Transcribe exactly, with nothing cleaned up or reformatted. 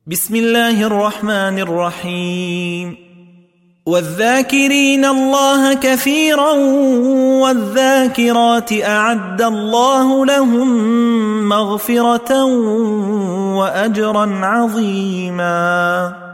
بسم الله الرحمن الرحيم والذاكرين الله كثيرا والذاكرات أعد الله لهم مغفرة وأجرا عظيما.